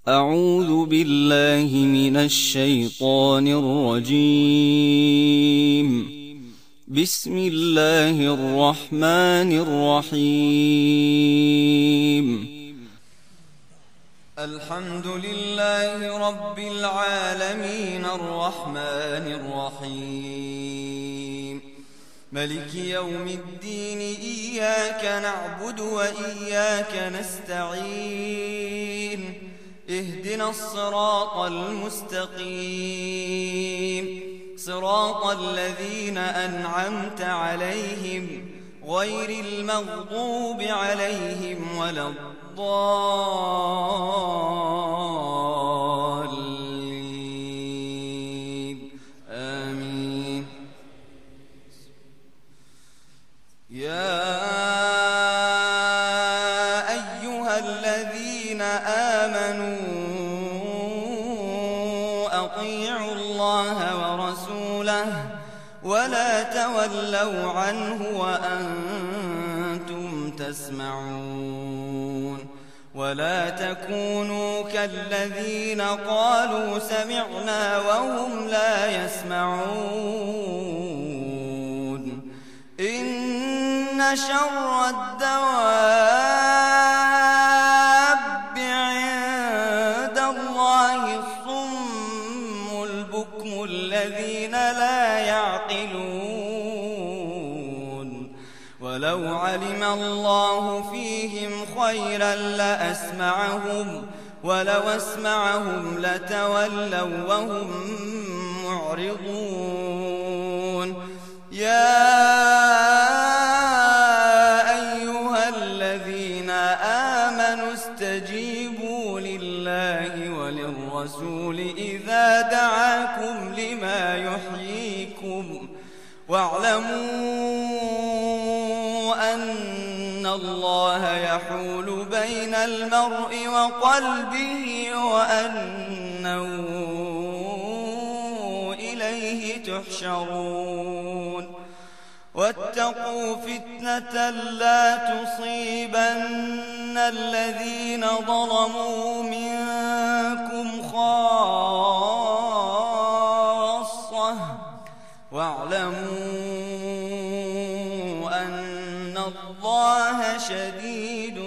أعوذ بالله من الشيطان الرجيم. بسم الله الرحمن الرحيم. الحمد لله رب العالمين الرحمن الرحيم ملك يوم الدين. إياك نعبد وإياك نستعين. اهدنا الصراط المستقيم، صراط الذين أنعمت عليهم غير المغضوب عليهم ولا الضالين. آمين. يا أيها الذين آمنوا أطيعوا الله ورسوله ولا تولوا عنه وأنتم تسمعون. ولا تكونوا كالذين قالوا سمعنا وهم لا يسمعون. إن شر الدواب عند الله الصم البكم الذين لا يعقلون. ولو علم الله فيهم خيرا لأسمعهم، ولو أسمعهم لتولوا وهم معرضون. يا أيها الذين آمنوا استجيبوا لله وللرسول إذا دعاكم لما يحييكم، واعلموا أن الله يحول بين المرء وقلبه وأنه إليه تحشرون. واتقوا فتنة لا تصيبن الذين ظلموا منكم خاصة، واعلموا أن الله شديد